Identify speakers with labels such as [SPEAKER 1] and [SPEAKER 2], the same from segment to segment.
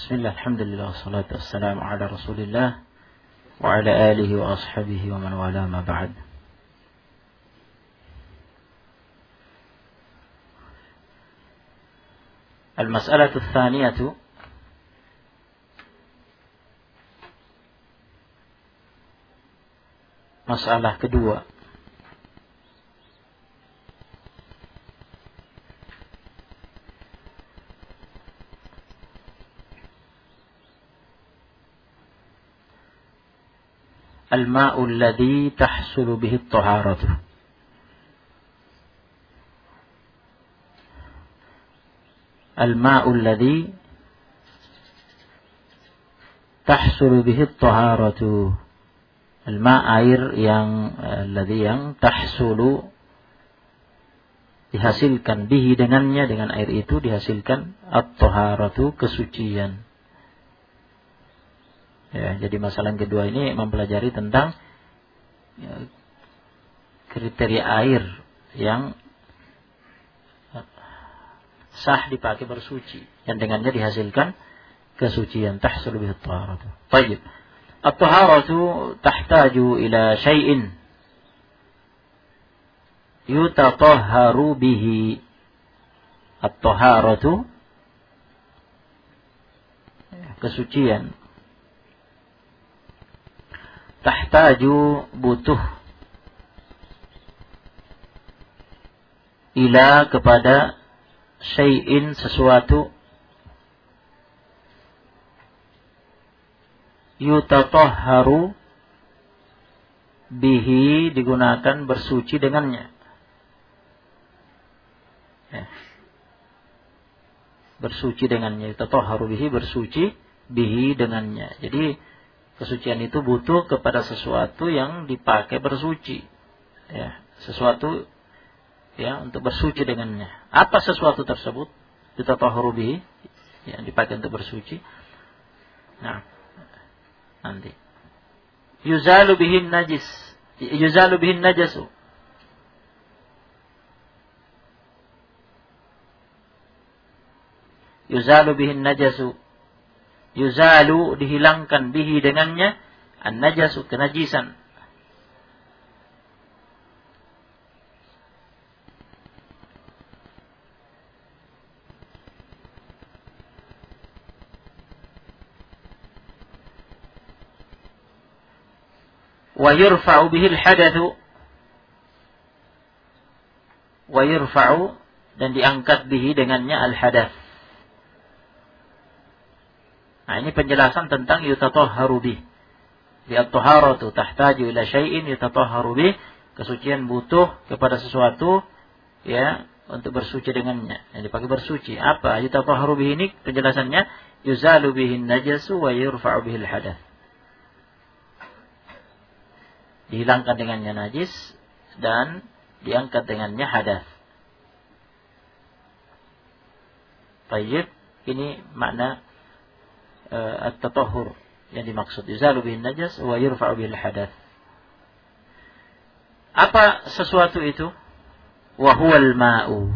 [SPEAKER 1] Bismillah, alhamdulillah, wassalatu wassalamu ala rasulillah wa ala alihi wa ashabihi wa man wala ma ba'd. Al-mas'alatu tsaniyatu, masalah kedua. Al-ma'u alladhi tahsulu bihi at-taharatu. Al-ma'u alladhi tahsulu bihi at-taharatu. Al-ma' air yang tahsulu dihasilkan bihi dengannya, dengan air itu dihasilkan at-taharatu, kesucian. Ya, jadi masalah yang kedua ini mempelajari tentang kriteria air yang sah dipakai bersuci, yang dengannya dihasilkan kesucian. Tahsulu bihi at-taharatu. Baik. At-taharatu tahtaju ila syai'in yutatahharu bihi. At-taharatu, kesucian, tahtaju, butuh, ila, kepada, syai'in, sesuatu, yutatahharu bihi, digunakan bersuci dengannya. Ya. Bersuci dengannya, yutatahharu bihi, bersuci bihi dengannya. Jadi kesucian itu butuh kepada sesuatu yang dipakai bersuci, ya, sesuatu ya untuk bersuci dengannya. Apa sesuatu tersebut? Yutatahharu bihi, yang dipakai untuk bersuci. Nah, nanti yuzalu bihin najis, yuzalu bihin najasu. Yuzalu bihin najasu. Yuzalu, dihilangkan, bihi, dengannya, an-najasu, kenajisan. Wa yurfa'u bihi al-hadatsu. Wa yurfa'u, dan diangkat bihi dengannya al-hadath. Nah, ini penjelasan tentang yutatahharu bih. Di at-taharatu tahtaju ila syai'in yutatahharu bih, kesucian butuh kepada sesuatu ya untuk bersuci dengannya, yang dipakai bersuci. Apa yutatahharu bih ini? Penjelasannya yuzalu bihin najasu wa yurfa'u bihil hadath. Dihilangkan dengannya najis dan diangkat dengannya hadath. Baik, ini makna at-tatahhur yang dimaksud. Yuzalu bihin najas wa yurfa'u bihil hadath. Apa sesuatu itu? Wa huwal ma'u.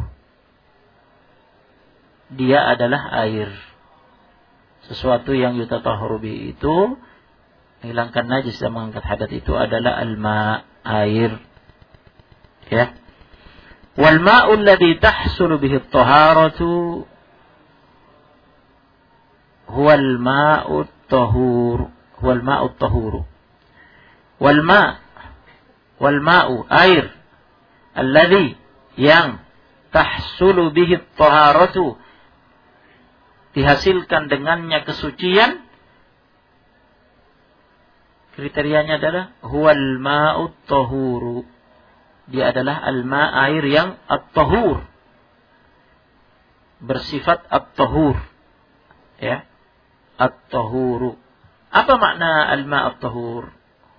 [SPEAKER 1] Dia adalah air. Sesuatu yang yutatahharu bihi itu, menghilangkan najis dan mengangkat hadath itu adalah al-ma', air. Ya. Wal ma'u alladhi tahsulu bihi at-taharatu huwal ma'u at-tahur, huwal ma'u at-tahur. Wal ma'u, air, alladhi, yang, tahsulu bihi at-taharatu, dihasilkan dengannya kesucian. Kriterianya adalah huwal ma'u at-tahuru. Dia adalah al-ma', air yang at-tahur, bersifat at-tahur. Ya. At-tahuru. Apa makna al-ma' at-tahur?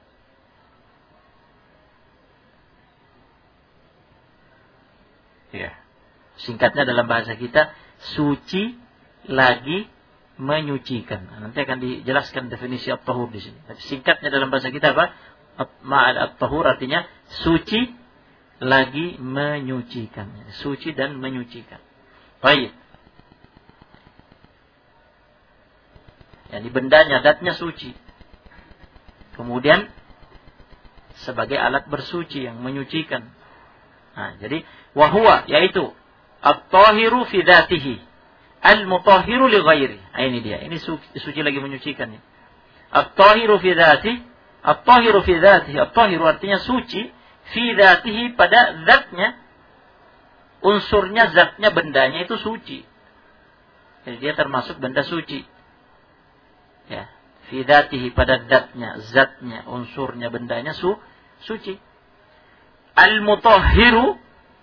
[SPEAKER 1] Ya. Singkatnya dalam bahasa kita, suci lagi menyucikan. Nanti akan dijelaskan definisi at-tahur di sini. Tapi singkatnya dalam bahasa kita apa? Ma'al at-tahur artinya suci lagi menyucikan. Suci dan menyucikan. Baik. Yani bendanya, zatnya suci. Kemudian sebagai alat bersuci yang menyucikan. Nah, jadi wahwa yaitu at-tahiru fi dzatihi, al-mutahhiru li ghairi. Nah, ini dia. Ini suci lagi menyucikan ya. At-tahiru fi dzatihi, at-tahiru fi dzatihi. At-tahiru artinya suci fi dzatihi pada zatnya. Unsurnya, zatnya, bendanya itu suci. Jadi dia termasuk benda suci. Ya, fi dzatihi pada zatnya, unsurnya, bendanya suci. Al-mutahhiru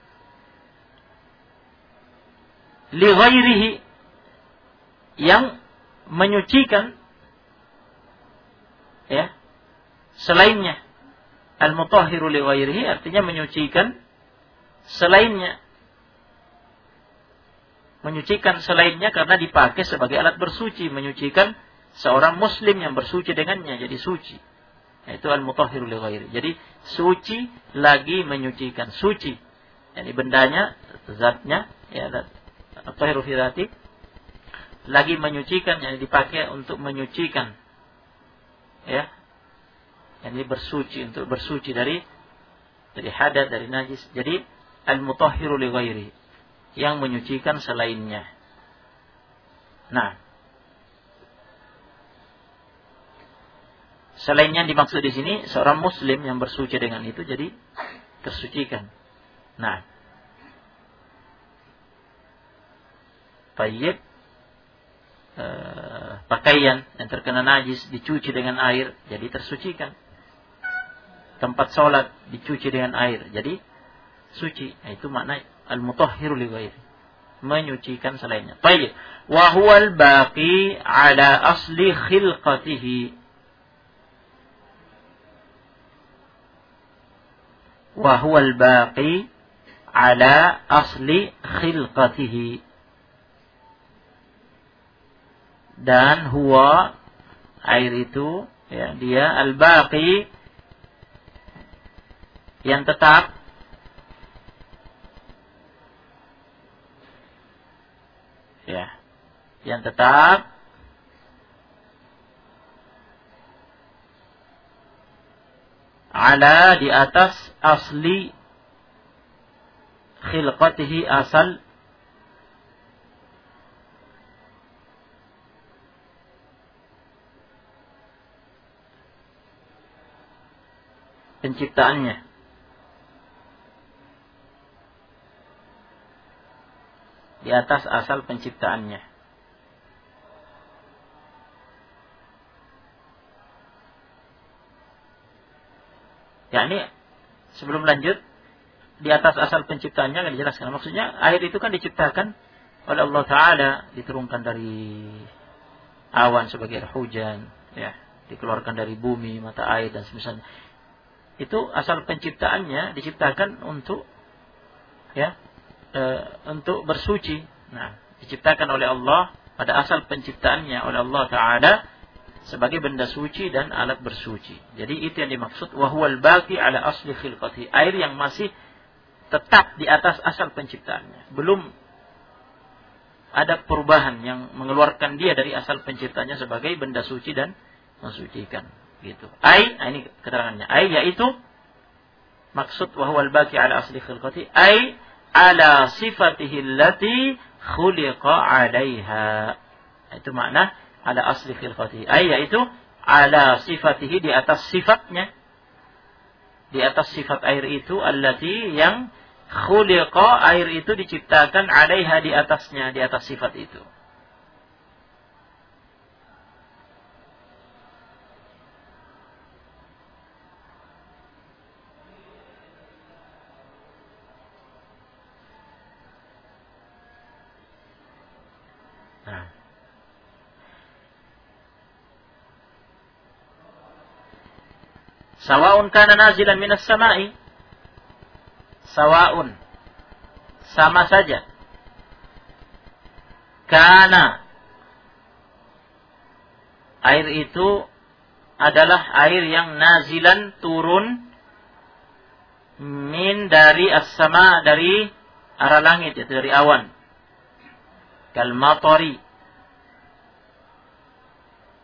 [SPEAKER 1] li ghairihi, yang menyucikan ya selainnya. Al-mutahhiru li ghairihi artinya menyucikan selainnya. Menyucikan selainnya karena dipakai sebagai alat bersuci, menyucikan seorang muslim yang bersuci dengannya jadi suci. Itu al-mutahhiru li ghairi. Jadi suci lagi menyucikan, suci. Yani bendanya, zatnya, ya, at-tahiru fi dzati, lagi menyucikan, yang dipakai untuk menyucikan. Ya. Yani bersuci, untuk bersuci dari hadas, dari najis. Jadi al-mutahhiru li ghairi, yang menyucikan selainnya. Nah, selainnya dimaksud di sini seorang muslim yang bersuci dengan itu jadi tersucikan. Nah, tayyib, pakaian yang terkena najis dicuci dengan air jadi tersucikan. Tempat sholat dicuci dengan air jadi suci. Nah, itu makna al-mutahhiru li ghairi, menyucikan selainnya. Tayyib. Wa huwal baqi ala asli khilqatihi. Wa huwal baqi ala asli khilqatihi. Dan huwa, air itu ya, dia al-baqi, yang tetap, ya, yang tetap ala, di atas, asli khilqatihi, asal penciptaannya. Di atas asal penciptaannya. Ya, ini sebelum lanjut, di atas asal penciptaannya akan dijelaskan. Maksudnya air itu kan diciptakan oleh Allah Ta'ala, diturunkan dari awan sebagai air hujan, ya, dikeluarkan dari bumi, mata air dan semisalnya. Itu asal penciptaannya diciptakan untuk, ya, untuk bersuci. Nah, diciptakan oleh Allah pada asal penciptaannya oleh Allah Ta'ala sebagai benda suci dan alat bersuci. Jadi itu yang dimaksud wa huwal baqi ala asli khilqati, air yang masih tetap di atas asal penciptaannya, belum ada perubahan yang mengeluarkan dia dari asal penciptanya sebagai benda suci dan mensucikan, gitu. Ini keterangannya. Yaitu maksud wa huwal baqi ala asli khilqati, ala sifatihi allati khuliqa 'alaiha. Itu makna ala asli khilqatihi. Yaitu ala sifatihi, di atas sifatnya. Di atas sifat air itu, allati, yang khuliqa, air itu diciptakan, 'alaiha, di atasnya, di atas sifat itu. Sawa'un kana nazilan minas sama'i. Sawa'un, sama saja. Kana, air itu adalah air yang nazilan, turun, min, dari as-sama, dari arah langit, yaitu dari awan. Kal matari,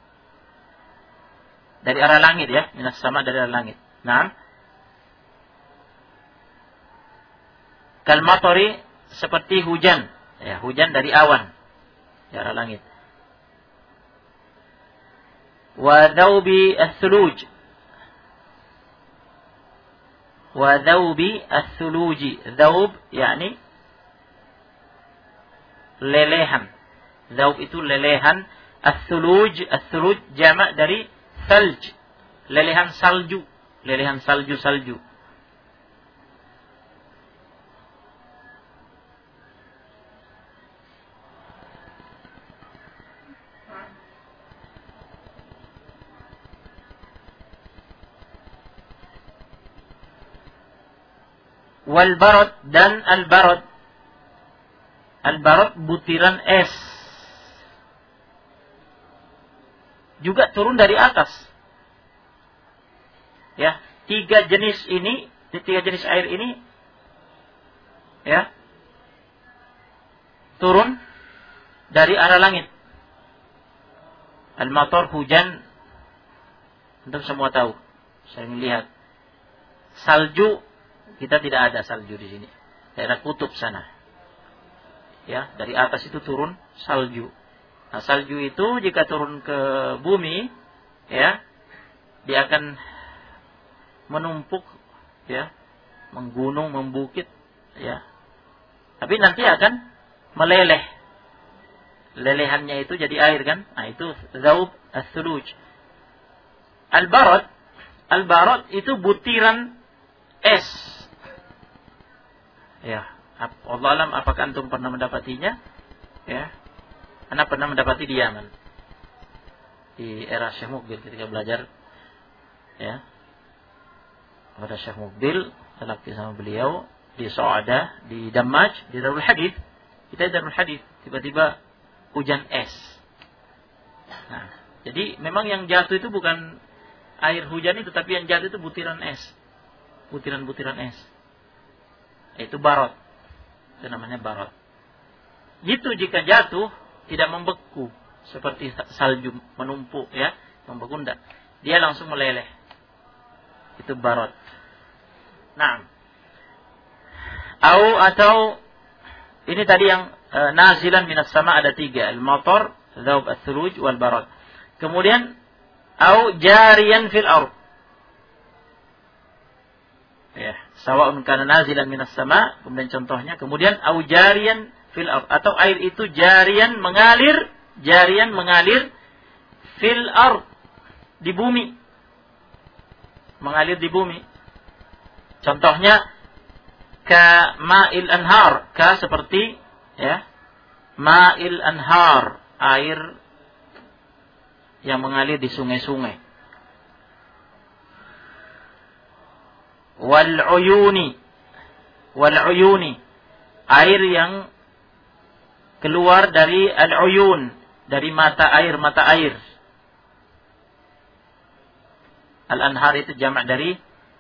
[SPEAKER 1] dari arah langit ya, minas sama dari arah langit. Naam. Kal matari seperti hujan, ya, hujan dari awan dari arah langit. Wa dhaubi as-suluj. Wa dhaubi as-suluji. Dhaub yakni lelehan. Dhaub itu lelehan. As-suluj, as-suluj jamak dari salj. Lelehan salju. Lelehan salju-salju. Wal barad dan al barad. Al barad butiran es. Juga turun dari atas. Ya, tiga jenis air ini ya turun dari arah langit. Al matar hujan, antum semua tahu. Saya melihat salju. Kita tidak ada salju di sini. Daerah kutub sana. Ya, dari atas itu turun salju. Nah, salju itu jika turun ke bumi, ya, dia akan menumpuk, ya, menggunung, membukit, ya. Tapi nanti akan meleleh. Lelehannya itu jadi air kan? Nah, itu dhaub as-suluj. Al-barad itu butiran es. Ya, Allah alam apakah antum pernah mendapatinya? Ya, Anda pernah mendapati di Yaman di era Syekh Muqbil ketika belajar, ya, pada Syekh Muqbil, selakti sama beliau di So'ada, di Damaj, di Darul Hadith. Kita di Darul Hadith, tiba-tiba hujan es. Nah, jadi memang yang jatuh itu bukan air hujan itu, tapi yang jatuh itu butiran es, butiran-butiran es. Itu barad. Itu namanya barad. Itu jika jatuh tidak membeku seperti salju menumpuk, ya, membeku enggak. Dia langsung meleleh. Itu barad. Nah, atau ini tadi yang nazilan minas sama ada tiga, al-matar, dhaub as-suluj wal barad. Kemudian jariyan fil ardh. Ya, sawa'un kana nazilan minas sama, kemudian contohnya, kemudian au jariyan fil ard, atau air itu jariyan mengalir fil ard, di bumi. Mengalir di bumi. Contohnya ka ma'il anhar, ka seperti, ya, ma'il anhar, air yang mengalir di sungai-sungai. Wal uyuni, air yang keluar dari al-uyun, dari mata air. Al-anhar itu jamak dari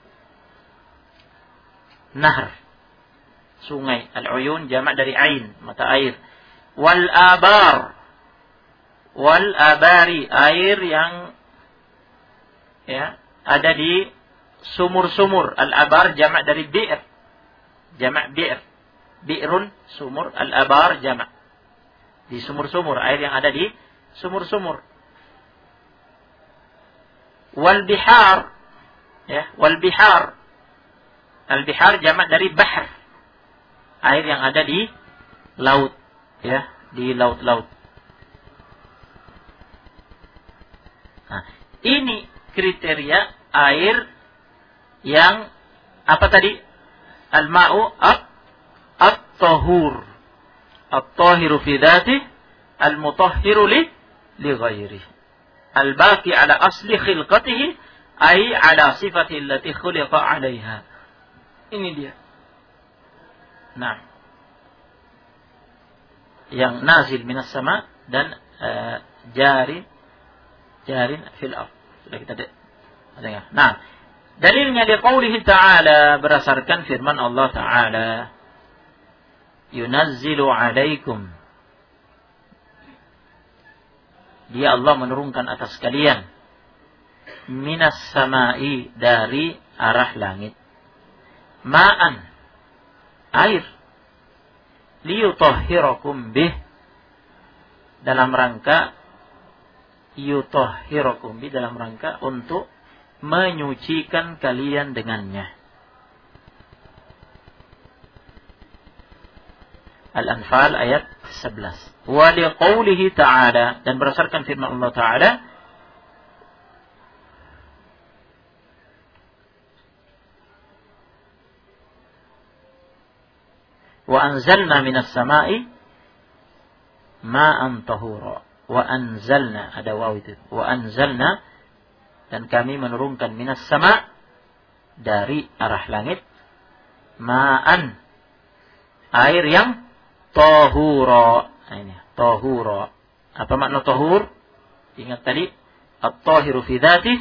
[SPEAKER 1] nahr, sungai. Al-uyun jamak dari ain, mata air. Wal abari, air yang, ya, ada di sumur-sumur. Al-abar jamak dari bi'r. Jamak bi'r. Bi'run, sumur. Al-abar jamak. Di sumur-sumur. Air yang ada di sumur-sumur. Wal-bihar. Ya, wal-bihar. Al-bihar jamak dari bahr. Air yang ada di laut. Ya, di laut-laut. Nah, ini kriteria air yang apa tadi? Al-ma'u at-tahur. At-tahiru fi dhatihi, al-mutahhiru li ghairihi. Al-baqi ala asli khilqatihi, ay ala sifatihi allati khuliqa 'alaiha. Ini dia. Nah, yang nazil minas sama dan jarin fil ardh. Sudah kita dengar. Nah, dalilnya liqaulihi ta'ala, berdasarkan firman Allah Ta'ala, yunazzilu 'alaikum, dia Allah menurunkan atas kalian, minas sama'i, dari arah langit, ma'an, air, liyutahhirakum bih, dalam rangka yutahhirakum bih, dalam rangka untuk menyucikan kalian dengannya. Al-Anfal ayat 11. Wa liqaulihi ta'ala, dan berdasarkan firman Allah Ta'ala, wa anzalna minas sama'i ma'an tahura. Wa anzalna, ada waw itu. Wa anzalna, dan kami menurunkan minas sama', dari arah langit, ma'an, air yang tahura. Nah, ini tahura. Apa makna tahur? Ingat tadi, at-tahiru fi dzatihi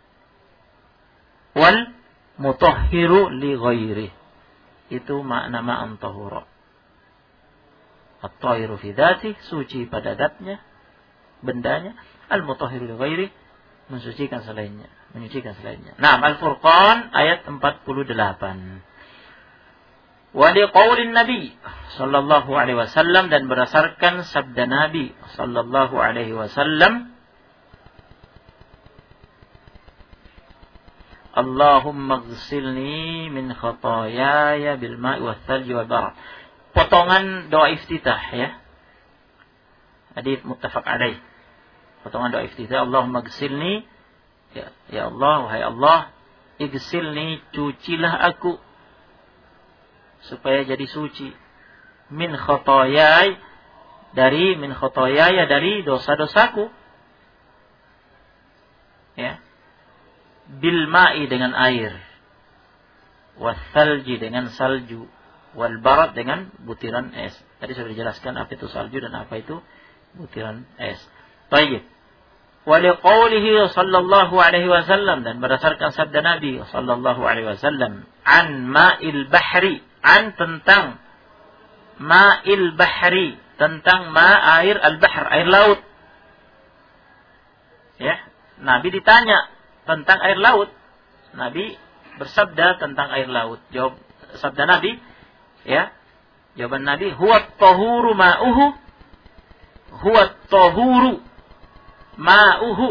[SPEAKER 1] wal mutahhiru li ghairihi. Itu makna ma'an tahura. At-tahiru fi dzatihi, suci pada zatnya, bendanya. Al-mutahhiru li ghairihi, mensucikan selainnya, menyucikan selainnya. Nah, Al-Furqan ayat 48. Wa liqaulin Nabi sallallahu alaihi wasallam, dan berdasarkan sabda Nabi sallallahu alaihi wasallam, Allahumma ghsilni min khataayaya bil ma'i wath thalji wal barad. Potongan doa iftitah, ya. Hadits muttafaq alaih. Potongan doa iftitah, Allahumma ghsilni, ya Allah, wahai Allah, ighsilni, cucilah aku supaya jadi suci, min khotoyai, dari min khotoyaya, dari dosa-dosaku, ya, bil ma'i, dengan air, wasalji, dengan salju, wal barad, dengan butiran es. Tadi sudah dijelaskan apa itu salju dan apa itu butiran es. Baik. Wa liqaulihi sallallahu alaihi wasallam, dan berdasarkan sabda Nabi sallallahu alaihi wasallam, an ma'il bahri, an, tentang ma'il bahri, tentang ma, air, al-bahr, air laut. Ya, Nabi ditanya tentang air laut. Nabi bersabda tentang air laut. Jawab sabda Nabi, ya. Jawaban Nabi, huwa at-tahuru ma'uhu, huwa at-tahuru ma'uhu,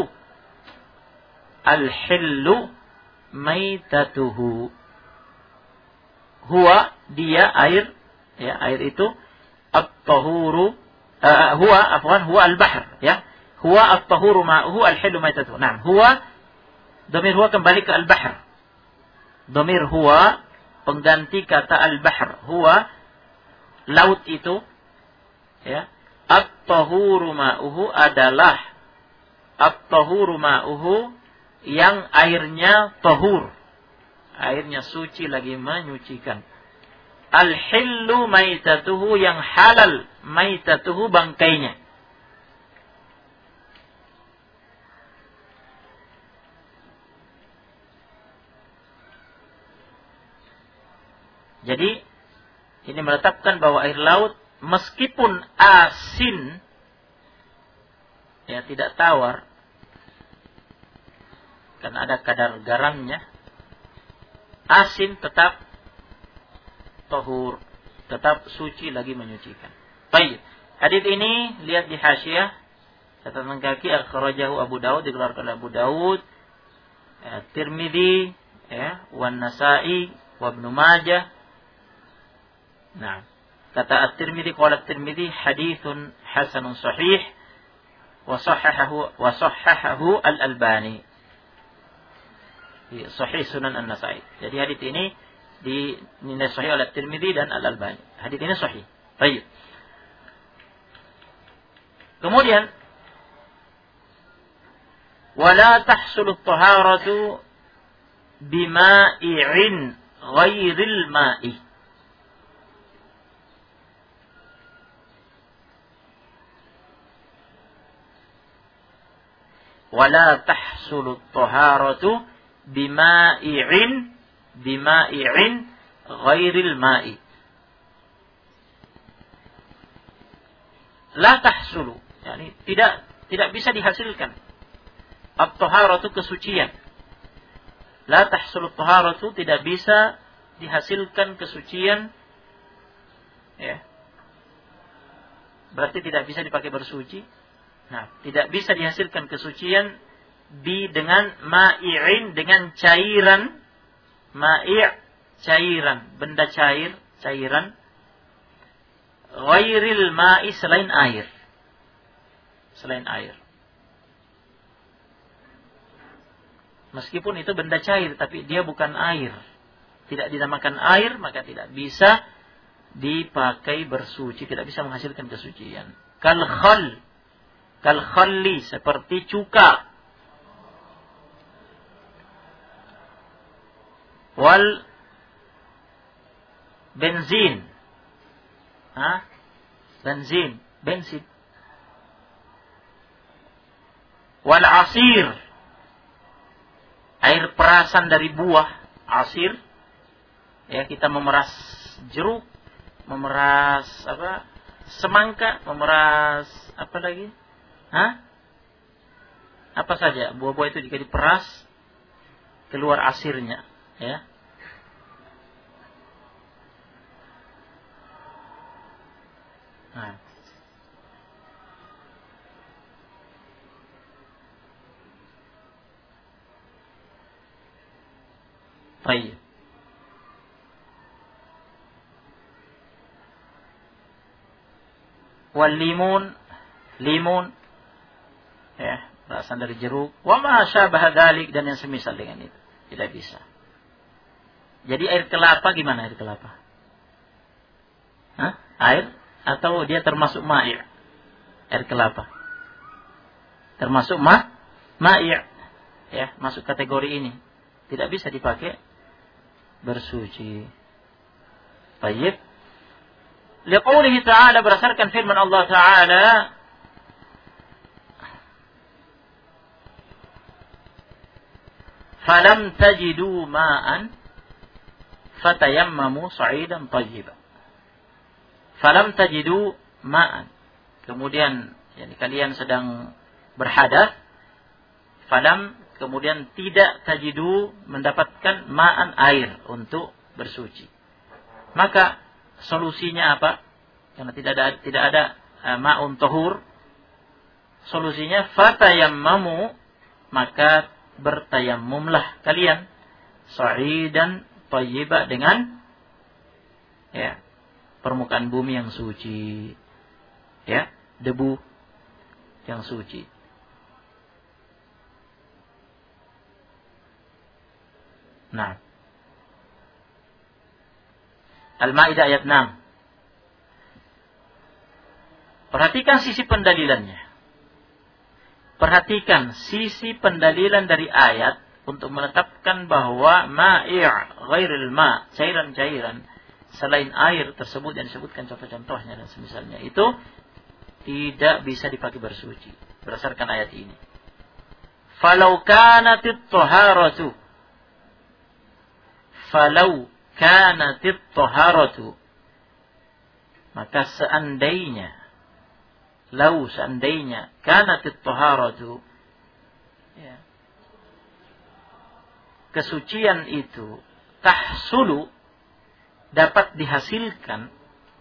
[SPEAKER 1] al-hillu maitatuhu. Huwa, dia, air, ya, air itu, at-tahuru, huwa al-bahr, ya. Huwa at-tahuru ma'uhu, al-hillu maitatuhu. Nah, huwa, dhamir huwa kembali ke al-bahr. Dhamir huwa pengganti kata al-bahr. Huwa, laut itu, ya. At-tahuru ma'uhu adalah, at-tahuru ma'uhu, yang airnya tahur, airnya suci, lagi menyucikan. Al-hillu maitatuhu, yang halal, maitatuhu, bangkainya. Jadi ini menetapkan bahwa air laut meskipun asin, ya, tidak tawar, karena ada kadar garamnya, asin tetap tahur, tetap suci, lagi menyucikan. Baik. Hadis ini lihat di hasyiah, catatan kaki, akhrajahu Abu Daud, dikeluarkan oleh Abu Daud, Tirmidzi, ya, wan Nasa'i, wa Ibnu Majah. Nah, kata At-Tirmidzi, qala At-Tirmidzi haditsun hasanun sahih wa sahhahahu Al-Albani di Sahih Sunan An-Nasa'i. Jadi hadits ini dinilai sahih oleh Tirmidzi dan Al-Albani. Hadits ini sahih. Baik. Kemudian wala tahsulu at-taharatu bima'in ghairil ma'i. Wala tahsulu at-taharatu bima'in ghairil ma'i. La tahsulu, yani tidak bisa dihasilkan at-taharatu kesucian. La tahsulu at-taharatu, tidak bisa dihasilkan kesucian, ya. Berarti tidak bisa dipakai bersuci. Nah, tidak bisa dihasilkan kesucian dengan ma'i'in, dengan cairan. Ma'i', cairan, benda cair, cairan. Ghairil ma'i, selain air. Selain air. Meskipun itu benda cair, tapi dia bukan air. Tidak dinamakan air, maka tidak bisa dipakai bersuci, tidak bisa menghasilkan kesucian. Kal khalli, seperti cuka. Wal benzin. Bensin. Wal asir, air perasan dari buah. Asir, ya, kita memeras jeruk, memeras semangka, memeras apa lagi? Apa saja buah-buah itu jika diperas keluar asirnya, ya. Baik. Wal limun, ya, berasal dari jeruk. Wa ma syabaha dzalik, dan yang semisal dengan itu. Tidak bisa. Jadi air kelapa gimana air kelapa? Air atau dia termasuk ma'i'? Air kelapa termasuk ma'i', ya, masuk kategori ini. Tidak bisa dipakai bersuci. Baik. Liqaulihi ta'ala, berdasarkan firman Allah Ta'ala, falam tajidu ma'an fatayammamu sa'idan thayyiban. Falam tajidu ma'an. Kemudian, yani kalian sedang berhadas, falam, kemudian tidak tajidu, mendapatkan ma'an, air untuk bersuci. Maka solusinya apa? Karena tidak ada ma'un tahur. Solusinya fatayammamu, maka bertayammumlah kalian sa'idan thayyiba, dengan, ya, permukaan bumi yang suci, ya, debu yang suci. Nah, Al-Maidah ayat 6. Perhatikan sisi pendalilannya. Perhatikan sisi pendalilan dari ayat untuk menetapkan bahwa ma'i' ghairil ma', cairan-cairan selain air tersebut yang disebutkan contoh-contohnya dan semisalnya itu tidak bisa dipakai bersuci berdasarkan ayat ini. Falau kanatit taharatu, maka seandainya kanatit taharatu, ya, kesucian itu tahsulu, dapat dihasilkan,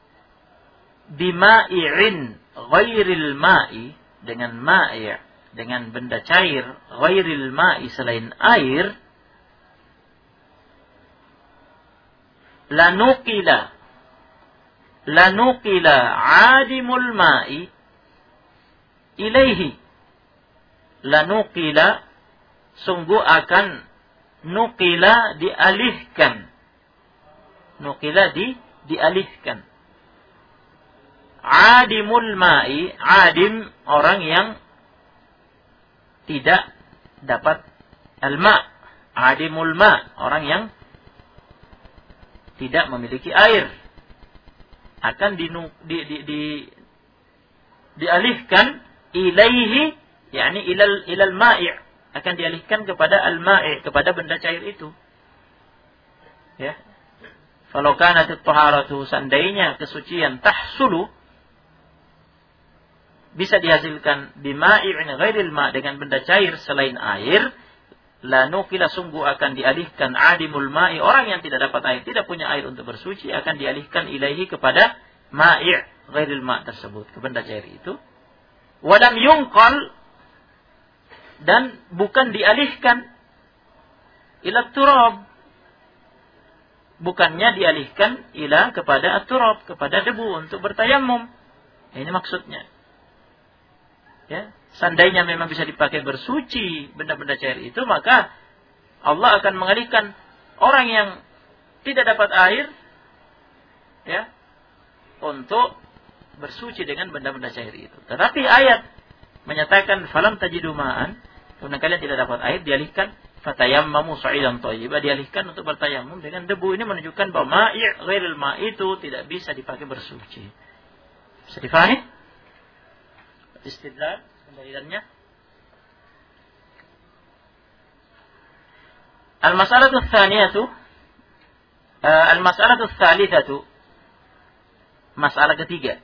[SPEAKER 1] bima'i'in ghairil ma'i, dengan ma'i', dengan benda cair, ghairil ma'i, selain air, lanukila adimul ma'i ilaihi, lanukila, sungguh akan, nukila, dialihkan, dialihkan, adimul ma'i, adim, orang yang tidak dapat al-ma', adimul ma', orang yang tidak memiliki air, akan dialihkan ilaihi, yakni ilal ma'i', akan dialihkan kepada al-ma'i', kepada benda cair itu, ya. Falau kanat at-taharatu, seandainya kesucian, tahsulu, bisa dihasilkan bima'i'in ghairil ma' dengan benda cair selain air, la nukila sungguh akan dialihkan adimul ma'i, orang yang tidak dapat air, tidak punya air untuk bersuci, akan dialihkan ilaihi kepada ma'i' ghairil ma' tersebut, ke benda cair itu. Walam yungqal, dan bukan dialihkan ila turab, bukannya dialihkan ila kepada at-turab, kepada debu untuk bertayamum. Ini maksudnya. Ya, seandainya memang bisa dipakai bersuci benda-benda cair itu, maka Allah akan mengalihkan orang yang tidak dapat air, ya, untuk bersuci dengan benda-benda cair itu. Tetapi ayat menyatakan falam tajidu ma'an, karena kalian tidak dapat air, dialihkan fatayammamu sa'idan thayyiban, dialihkan untuk bertayamum dengan debu. Ini menunjukkan bahwa ma'i' ghairil ma' itu tidak bisa dipakai bersuci. Bisa difahami? Istidlal pendalilannya. Al-mas'alatu tsaniyatu, al-mas'alatu tsalitsatu, masalah ketiga.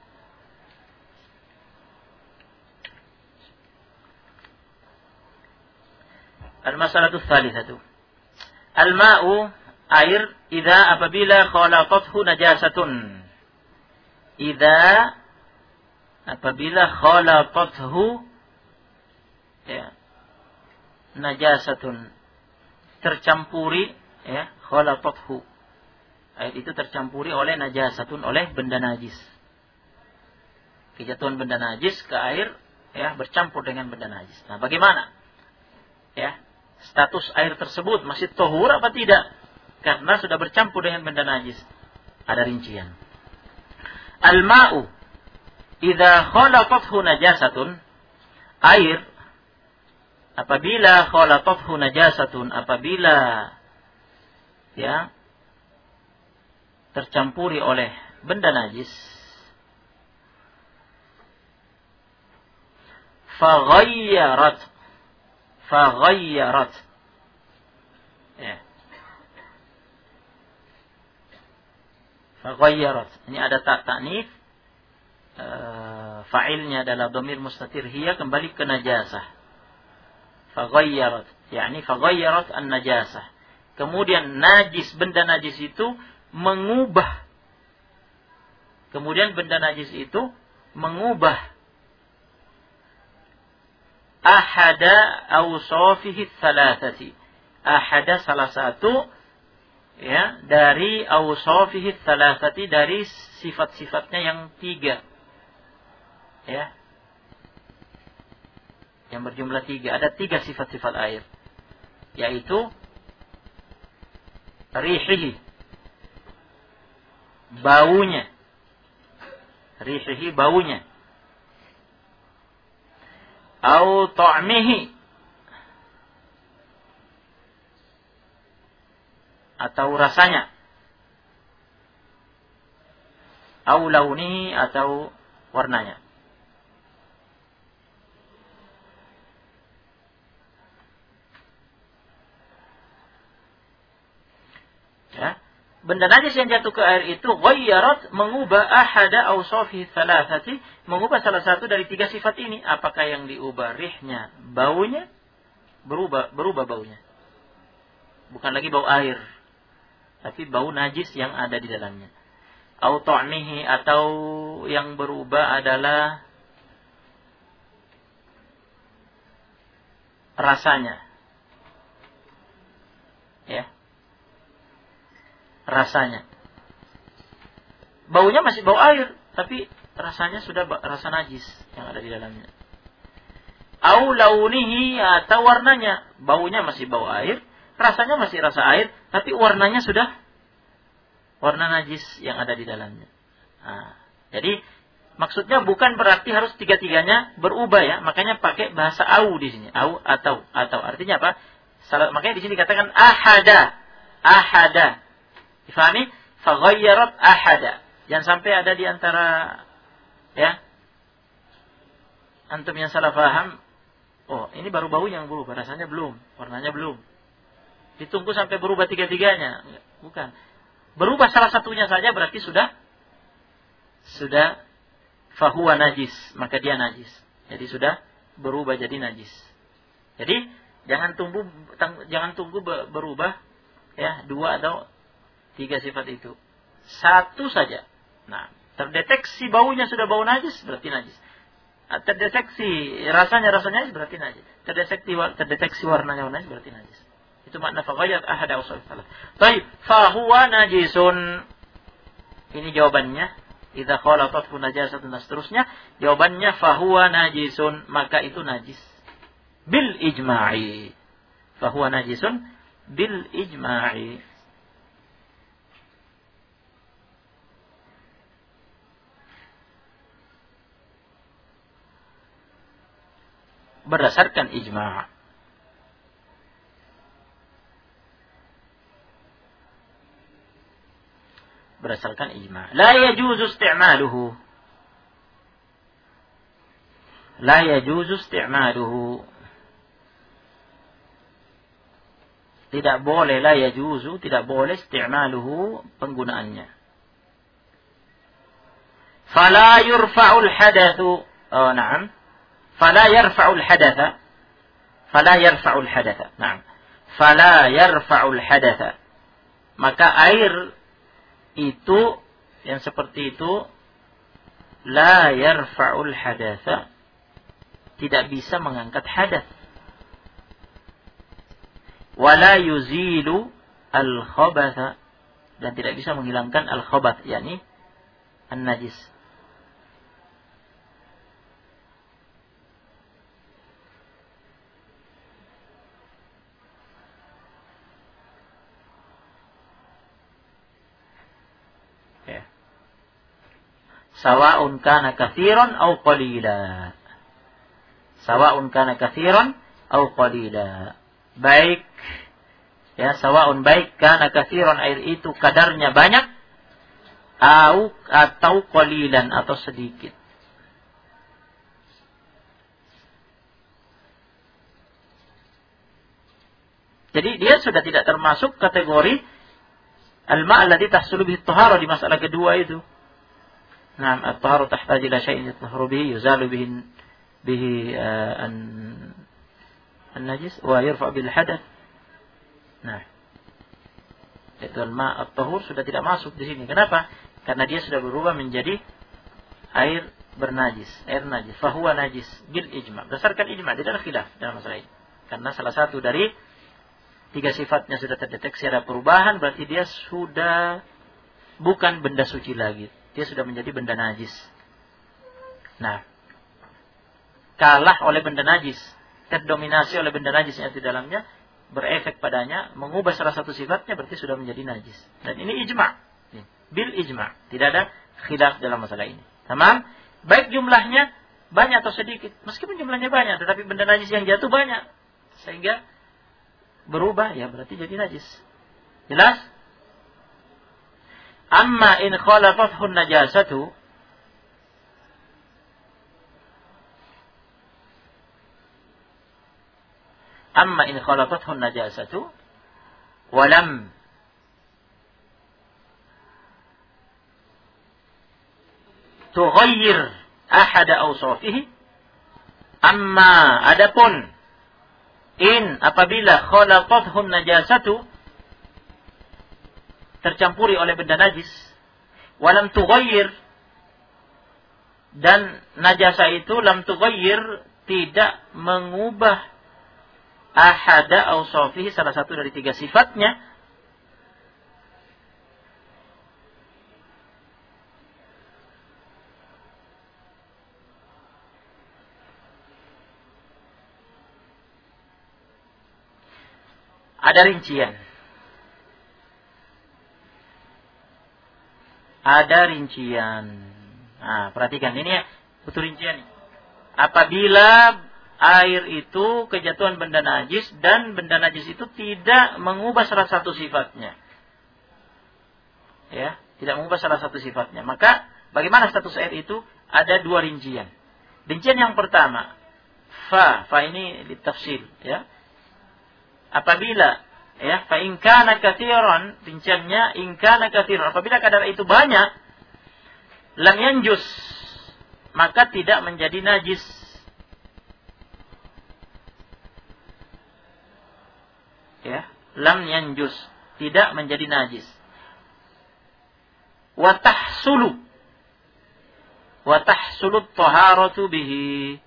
[SPEAKER 1] Al-mas'alatu tsalitsatu. Al-ma'u, air, idza apabila khalatathu najasatun. Idza apabila khalatathu, ya, najasatun, tercampuri, ya, khalatathu, air itu tercampuri oleh najasatun, oleh benda najis. Kejatuhan benda najis ke air, ya, bercampur dengan benda najis. Nah, bagaimana, ya, status air tersebut masih tahur apa tidak? Karena sudah bercampur dengan benda najis. Ada rincian. Al-ma'u idza khalatathu najasatun, air apabila khalatathu najasatun, apabila, ya, tercampuri oleh benda najis, faghayyarat, ya, faghayyarat, ini ada ta'nits, fa'ilnya adalah dhamir mustatir hiya, kembali ke najasah. Faghayyarat, yakni faghayyarat an-najasah. Kemudian najis, benda najis itu mengubah. Kemudian benda najis itu mengubah ahada awsafihi thalathati. Ahada, salah satu, ya, dari awsafihi thalathati, dari sifat-sifatnya yang tiga. Ya, yang berjumlah tiga. Ada tiga sifat-sifat air, yaitu rihihi, baunya, rihihi, baunya, au ta'mihi, atau rasanya, au launihi, atau warnanya. Ya, benda najis yang jatuh ke air itu ghayyarat, mengubah ahada awsafihi thalathati, mengubah salah satu dari tiga sifat ini. Apakah yang diubah? Rihnya, baunya, berubah baunya. Bukan lagi bau air, tapi bau najis yang ada di dalamnya. Au ta'mihi, atau yang berubah adalah rasanya. Ya, rasanya. Baunya masih bau air, tapi rasanya sudah rasa najis yang ada di dalamnya. Au launihi, atau warnanya. Baunya masih bau air, rasanya masih rasa air, tapi warnanya sudah warna najis yang ada di dalamnya. Nah, jadi maksudnya bukan berarti harus tiga-tiganya berubah, ya. Makanya pakai bahasa au di sini. Au, atau. Artinya apa? Makanya di sini dikatakan ahada. Difahami? Faghayyarat ahada. Jangan sampai ada di antara, ya, antum yang salah paham. Oh, ini baru bau yang berubah, rasanya belum, warnanya belum. Ditunggu sampai berubah tiga-tiganya. Bukan. Berubah salah satunya saja berarti sudah fahuwa najis, maka dia najis. Jadi sudah berubah jadi najis. Jadi jangan tunggu berubah ya 2 atau 3 sifat itu. 1 saja. Nah, terdeteksi baunya sudah bau najis, berarti najis. Terdeteksi rasanya najis, berarti najis. Terdeteksi warnanya najis, berarti najis. Itu makna faghayyar ahada usul salat. Baik, fahuwa najisun. Ini jawabannya. Idza khalatathu najasatun, dan seterusnya. Jawabannya fahuwa najisun, maka itu najis. Bil ijma'i. Fahuwa najisun bil ijma'i. Berdasarkan ijma'. Berdasarkan ijma'. La yajuzu isti'maluhu. La yajuzu isti'maluhu. Tidak boleh, la yajuzu, tidak boleh isti'maluhu, penggunaannya. Fala yurfa'ul hadathu. Oh, na'am. Fala yarfa'ul hadatha. Fala yarfa'ul hadatha. Na'am. Fala yarfa'ul hadatha. Maka air itu yang seperti itu la yarfa'ul hadatha, tidak bisa mengangkat hadath. Wala yuzilu al-khabatha, dan tidak bisa menghilangkan al-khabath, yakni an-najis. Sawa'un kana katsiran aw qalila. Sawa'un kana katsiran aw qalila. Baik ya, sawa'un baik kana katsiran, air itu kadarnya banyak atau qalilan, atau sedikit. Jadi dia sudah tidak termasuk kategori al-ma' alladhi tahsulu bihi at-taharah di masalah kedua itu. Nah, at-taharu tahtaju ila syai'in yatahharu bihi yuzalu bihi an-najis wa yurfa' bil hadath. Nah, itu al-ma' at-tahur sudah tidak masuk di sini. Kenapa? Karena dia sudah berubah menjadi air bernajis, air najis. Fahuwa najis bil ijma'. Berdasarkan ijma', tidak ada khilaf dalam masalah ini. Karena salah satu dari 3 sifatnya sudah terdeteksi ada perubahan, berarti dia sudah bukan benda suci lagi. Dia sudah menjadi benda najis. Nah, kalah oleh benda najis, terdominasi oleh benda najis yang di dalamnya, berefek padanya, mengubah salah satu sifatnya, berarti sudah menjadi najis. Dan ini ijma'. Bil ijma'. Tidak ada khilaf dalam masalah ini. Tamam? Baik jumlahnya banyak atau sedikit. Meskipun jumlahnya banyak, tetapi benda najis yang jatuh banyak. Sehingga berubah, ya berarti jadi najis. Jelas? Amma in khalatathu najasatu, amma in khalatathu najasatu walam tughayyir ahada awsafihi, amma adapun in apabila khalatathu najasatu, tercampuri oleh benda najis, walam tughayyir, dan najasa itu lam tughayyir, tidak mengubah ahada awsafihi, salah satu dari 3 sifatnya, ada rincian. Ada rincian. Nah, perhatikan ini ya, betul rincian. Apabila air itu kejatuhan benda najis dan benda najis itu tidak mengubah salah satu sifatnya. Ya, tidak mengubah salah satu sifatnya. Maka bagaimana status air itu? Ada 2 rincian. Rincian yang pertama, fa ini ditafsir, ya. Apabila ya, fa in kana katsiran, rinciannya in kana katsiran, apabila kadar itu banyak, lam yanjus, maka tidak menjadi najis. Ya, lam yanjus, tidak menjadi najis. Wa tahsulu at-taharatu bihi.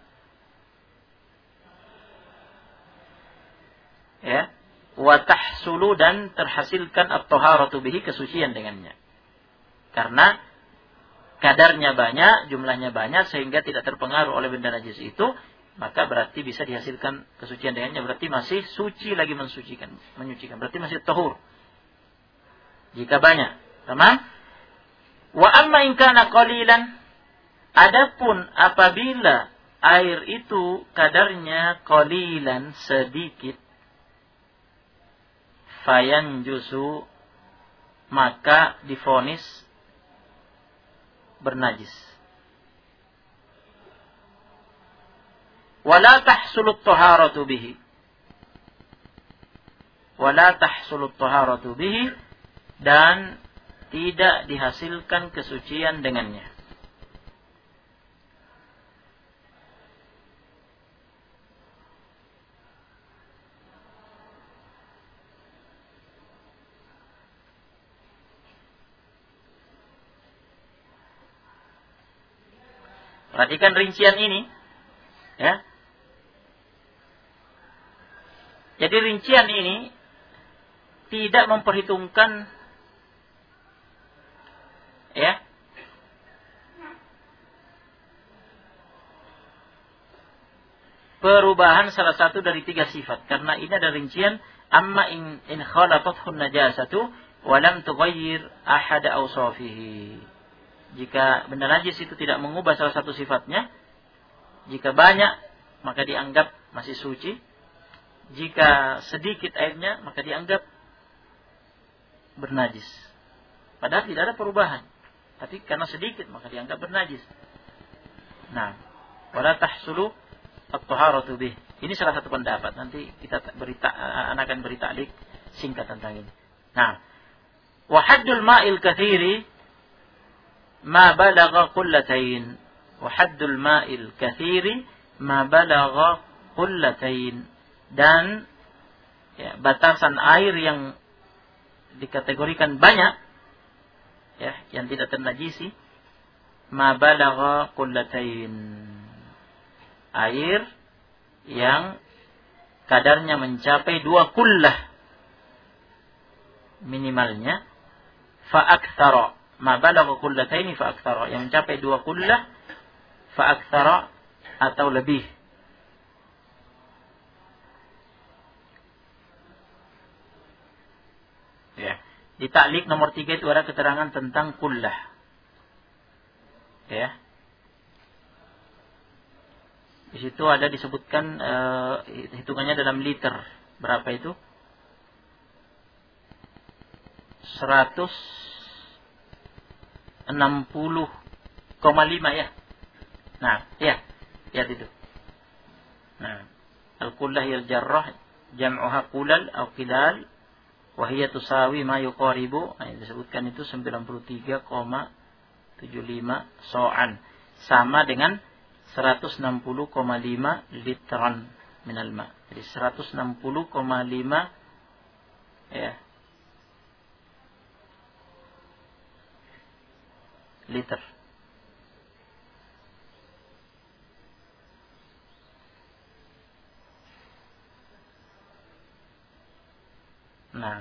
[SPEAKER 1] Ya, wa tahsulu, dan terhasilkan at-taharatu bihi, kesucian dengannya. Karena kadarnya banyak, jumlahnya banyak, sehingga tidak terpengaruh oleh benda najis itu, maka berarti bisa dihasilkan kesucian dengannya. Berarti masih suci lagi menyucikan. Berarti masih tahur. Jika banyak. Tamam? Wa amma in kana qalilan, adapun apabila air itu kadarnya qalilan, sedikit, fayanjusu, maka divonis bernajis. Wala tahsulut taharatu bihi. Dan tidak dihasilkan kesucian dengannya. Perhatikan rincian ini, ya. Jadi rincian ini tidak memperhitungkan, ya, perubahan salah satu dari 3 sifat. Karena ini ada rincian, amma in khalatathu najasatu wa lam tughayyir ahada awsafihi. Jika benda najis itu tidak mengubah salah satu sifatnya, jika banyak maka dianggap masih suci, jika sedikit airnya maka dianggap bernajis. Padahal tidak ada perubahan, tapi karena sedikit maka dianggap bernajis. Nah, wala tahsulu at-taharatu bih. Ini salah satu pendapat. Nanti kita akan beri ta'liq singkat tentang ini. Nah, wa haddul ma'il katsiri ma balagha qullatain. Wa haddul ma'il katsiri ma balagha qullatain. Dan ya, batasan air yang dikategorikan banyak, ya, yang tidak ternajisi, ma balagha qullatain. Air yang kadarnya mencapai 2 kullah minimalnya, fa aktsara. Ma balagha qullataini fa aktsara, yang mencapai 2 kullah, fa aktsara, atau lebih. Ya. Di ta'liq nomor 3 itu ada keterangan tentang kullah. Ya. Di situ ada disebutkan hitungannya dalam liter. Berapa itu? 160,5 ya. Nah, ya. Lihat itu. Nah, al-kullah yal jarrah jam'uha qulal atau qilal wa hiya tusawi ma yuqaribu. Nah, disebutkan itu 93,75 so'an. Sama dengan 160,5 litran minal ma. Jadi 160,5 ya, liter. Nah,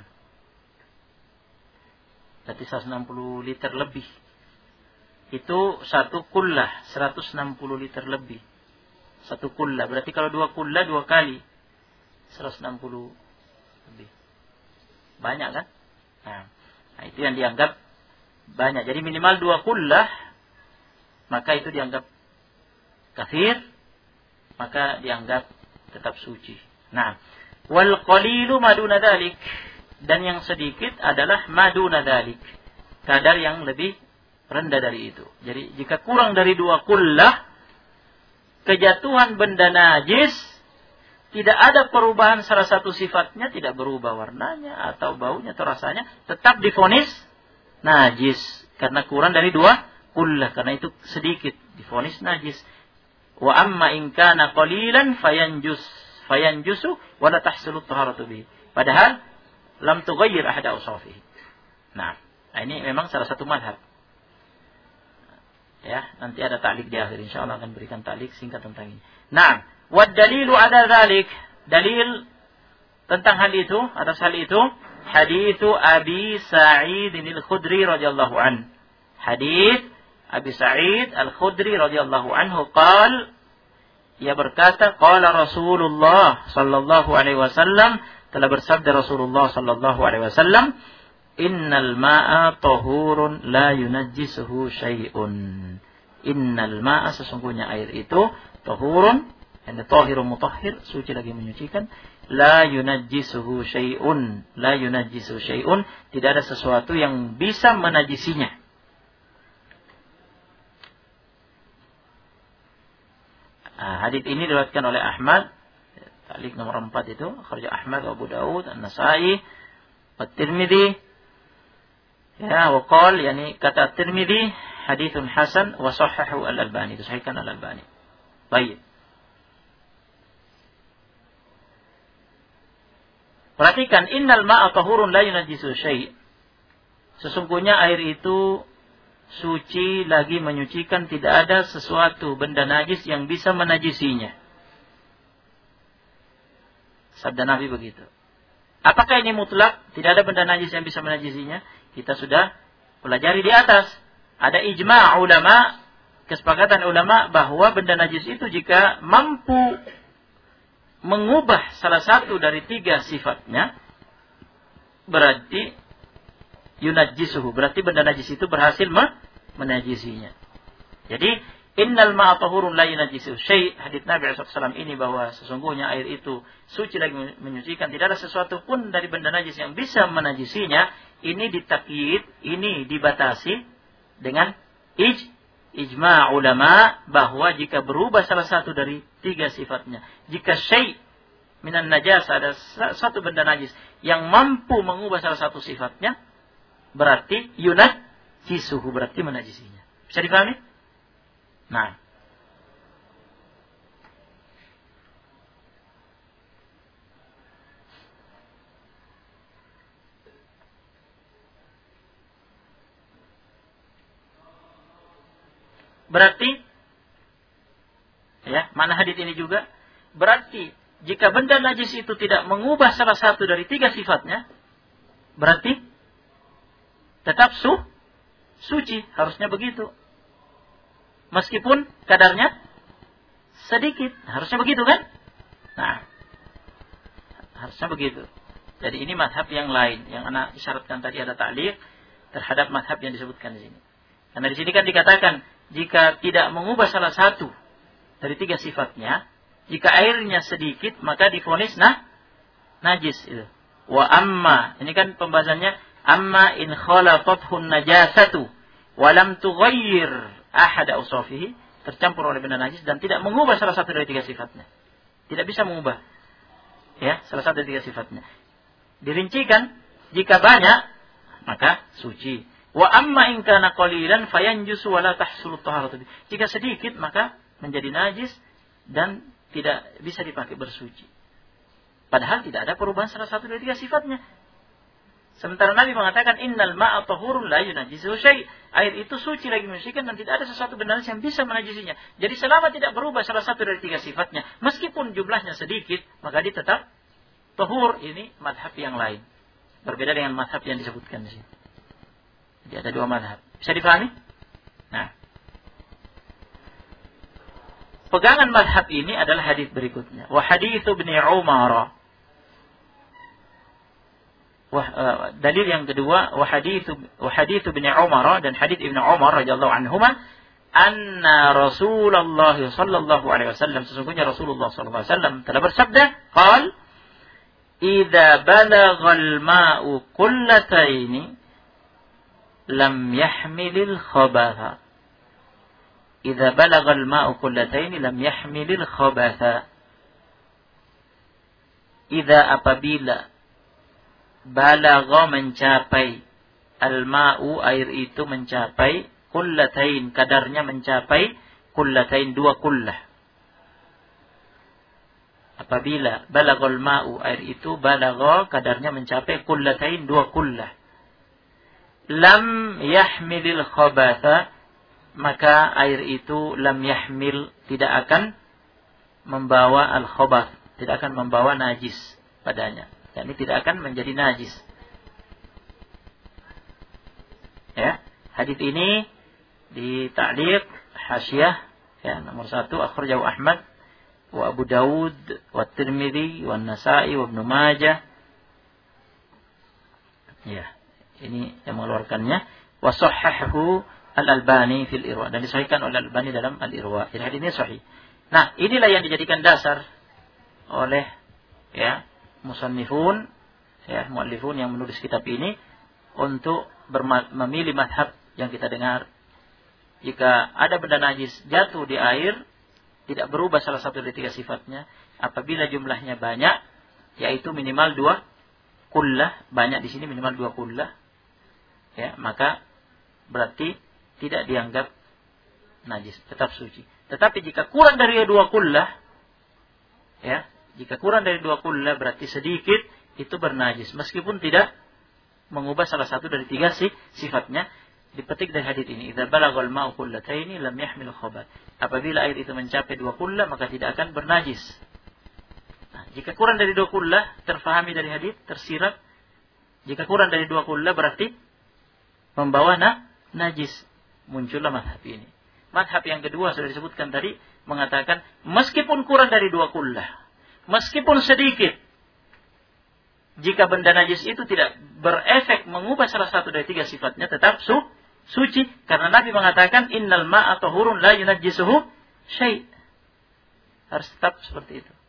[SPEAKER 1] berarti 160 liter lebih. Itu 1 kullah, 160 liter lebih. 1 kullah, berarti kalau 2 kullah 2 kali 160 lebih. Banyak kan? Nah, itu yang dianggap banyak. Jadi minimal 2 kullah, maka itu dianggap kathir, maka dianggap tetap suci. Nah, wal qalilu maduna dzalik, dan yang sedikit adalah maduna dzalik, kadar yang lebih rendah dari itu. Jadi jika kurang dari 2 kullah, kejatuhan benda najis, tidak ada perubahan salah satu sifatnya, tidak berubah warnanya atau baunya atau rasanya, tetap divonis najis karena kurang dari 2 kullah, karena itu sedikit divonis najis. Wa amma in kana qalilan fayanjusu wa la tahsulu taharatu bihi. Padahal lam tughayyir ahada awsafihi. Nah, ini memang salah satu mazhab. Ya, nanti ada ta'liq di akhir, insyaallah akan berikan ta'liq singkat tentang ini. Nah, wa dalilu ada dzalik, dalil tentang hal itu, atas hal itu, haditsu Abi Sa'id al-Khudri radhiyallahu an. Hadits Abi Sa'id al-Khudri radhiyallahu anhu qala, ia berkata, qala Rasulullah sallallahu alaihi wasallam, telah bersabda Rasulullah sallallahu alaihi wasallam, innal ma'a tahurun la yunajjisuhu syai'un. Innal ma'a, sesungguhnya air itu, tahurun, yani tahirun mutahhir, suci lagi menyucikan, la yunajjisuhu syai'un, la yunajjisuhu syai'un, tidak ada sesuatu yang bisa menajisinya. Hadits ini diriwayatkan oleh Ahmad, ta'liq nomor 4 itu, akhraj Ahmad wa Abu Daud, An-Nasa'i, At-Tirmidzi. Ya, wa qala, yani kata At-Tirmidzi, haditsun hasan wa sahhahu Al-Albani, disahihkan Al-Albani. Baik. Perhatikan, innal ma'a tahurun la yunajjisu syai'. Sesungguhnya air itu suci lagi menyucikan, tidak ada sesuatu benda najis yang bisa menajisinya. Sabda Nabi begitu. Apakah ini mutlak? Tidak ada benda najis yang bisa menajisinya? Kita sudah pelajari di atas. Ada ijma' ulama, kesepakatan ulama bahwa benda najis itu jika mampu mengubah salah satu dari 3 sifatnya, berarti yunajjisuhu, berarti benda najis itu berhasil menajisinya. Jadi innal ma'a tahurun la yunajjisuhu syai', hadits Nabi SAW ini bahwa sesungguhnya air itu suci lagi menyucikan, tidak ada sesuatu pun dari benda najis yang bisa menajisinya. Ini ditakyid, ini dibatasi dengan ijma' ulama bahwa jika berubah salah satu dari 3 sifatnya, jika syai' minan najas, ada satu benda najis yang mampu mengubah salah satu sifatnya, berarti yunajjisuhu, berarti menajisinya. Bisa dipahami? Nah, berarti, ya, mana hadits ini juga? Berarti jika benda najis itu tidak mengubah salah satu dari 3 sifatnya, berarti tetap suci, harusnya begitu. Meskipun kadarnya sedikit, harusnya begitu kan? Nah, harusnya begitu. Jadi ini mazhab yang lain, yang anak isyaratkan tadi ada ta'liq terhadap mazhab yang disebutkan di sini. Karena di sini kan dikatakan jika tidak mengubah salah satu dari 3 sifatnya, jika airnya sedikit maka divonis najis itu. Wa amma, ini kan pembahasannya, amma in khalatathun najasatu wa lam tughayyir ahada awsafihi, tercampur oleh benda najis dan tidak mengubah salah satu dari 3 sifatnya. Tidak bisa mengubah, ya, salah satu dari 3 sifatnya. Dirincikan, jika banyak maka suci. Wa amma in kana qalilan fayanjusu wa la tahsulu taharatu. Jika sedikit maka menjadi najis dan tidak bisa dipakai bersuci. Padahal tidak ada perubahan salah satu dari 3 sifatnya. Sementara Nabi mengatakan innal ma'a tahurun la yunajjisuhu syai'. Air itu suci lagi menyucikan dan tidak ada sesuatu benda yang bisa menajisinya. Jadi selama tidak berubah salah satu dari 3 sifatnya, meskipun jumlahnya sedikit, maka dia tetap tahur. Ini mazhab yang lain. Berbeda dengan mazhab yang disebutkan di sini. Jadi ada 2 mazhab. Bisa dipahami? Nah, pegangan mazhab ini adalah hadis berikutnya. Wa haditsu Ibnu Umar. Dalil yang kedua, wa haditsu Ibnu Umar, dan hadits Ibnu Umar radhiyallahu anhuma, anna Rasulullah sallallahu alaihi wasallam, sesungguhnya Rasulullah sallallahu alaihi wasallam telah bersabda, qal idza balaghal ma'u qullataini lam yahmilil khabatha. Idza balaghal ma'u qullataini lam yahmilil khabatha. Idza, apabila, balagha mencapai, al-ma'u air itu mencapai, qullatain kadarnya mencapai, kullatain, 2 kullah. Apabila balagol ma'u, air itu balagha kadarnya mencapai kullatain, 2 kullah. Lam yahmilil khabatha, maka air itu lam yahmil, tidak akan membawa al-khabath, tidak akan membawa najis padanya. Yani tidak akan menjadi najis. Ya, hadis ini di ta'liq hasyah ya nomor 1 akhrajahu Ahmad wa Abu Dawud wa Tirmidzi wa Nasa'i wa Ibnu Majah. Ya, ini yang mengeluarkannya. Wa sahhahahu Al-Albani fil Irwa, dan disahihkan oleh Al-Albani dalam Al-Irwa. Jadi hadis ini sahih. Nah, inilah yang dijadikan dasar oleh ya musannifun ya muallifun yang menulis kitab ini untuk memilih madhab yang kita dengar. Jika ada benda najis jatuh di air, tidak berubah salah satu dari 3 sifatnya. Apabila jumlahnya banyak, yaitu minimal 2 kullah, banyak di sini minimal 2 kullah, ya, maka berarti tidak dianggap najis, tetap suci. Tetapi jika kurang dari 2 kullah, ya, jika kurang dari 2 kullah berarti sedikit, itu bernajis, meskipun tidak mengubah salah satu dari 3 sifatnya. Dipetik dari hadis ini, idza balagal ma'u qullataini lam yahmil khabath. Apabila air itu mencapai 2 kullah, maka tidak akan bernajis. Nah, jika kurang dari 2 kullah, terfahami dari hadis, tersirat. Jika kurang dari 2 kullah berarti membawa najis. Muncullah madhab ini. Madhab yang kedua sudah disebutkan tadi, mengatakan meskipun kurang dari 2 kullah, meskipun sedikit, jika benda najis itu tidak berefek mengubah salah satu dari 3 sifatnya, tetap suci. Karena Nabi mengatakan, innal ma'a tahurun la yunajjisuhu syai'. Harus tetap seperti itu.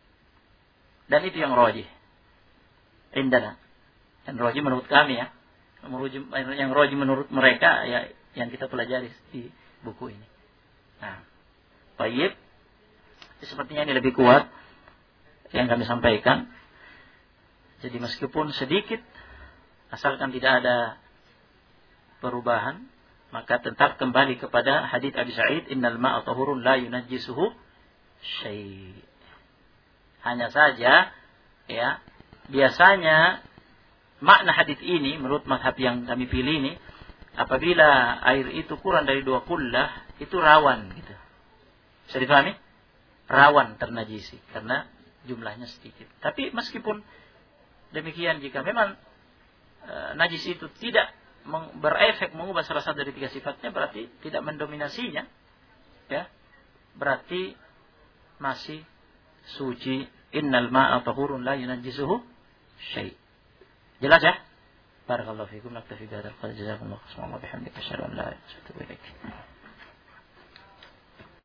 [SPEAKER 1] Dan itu yang rajih. Indana. Yang rajih menurut kami ya. Yang rajih menurut mereka ya, yang kita pelajari di buku ini. Nah, baik. Sepertinya ini lebih kuat yang kami sampaikan. Jadi meskipun sedikit, asalkan tidak ada perubahan, maka tetap kembali kepada hadits Abi Sa'id, innal ma'a tahurun la yunajjisuhu syai'. Hanya saja, ya, biasanya makna hadits ini menurut mazhab yang kami pilih ini, apabila air itu kurang dari 2 kullah, itu rawan gitu. Bisa dipahami? Rawan ternajisi karena jumlahnya sedikit. Tapi meskipun demikian, jika memang najis itu tidak berefek mengubah salah satu dari 3 sifatnya, berarti tidak mendominasinya, ya, berarti masih suci. Innal ma'a tahurun la yunajjisuhu syai'. Jelas ya? Barakallahu fikum. Naktafi bihadzal qadar. Jazakumullahu khairan wa bihamdika asyhadu an la ilaha illa anta astaghfiruka wa atubu ilaik.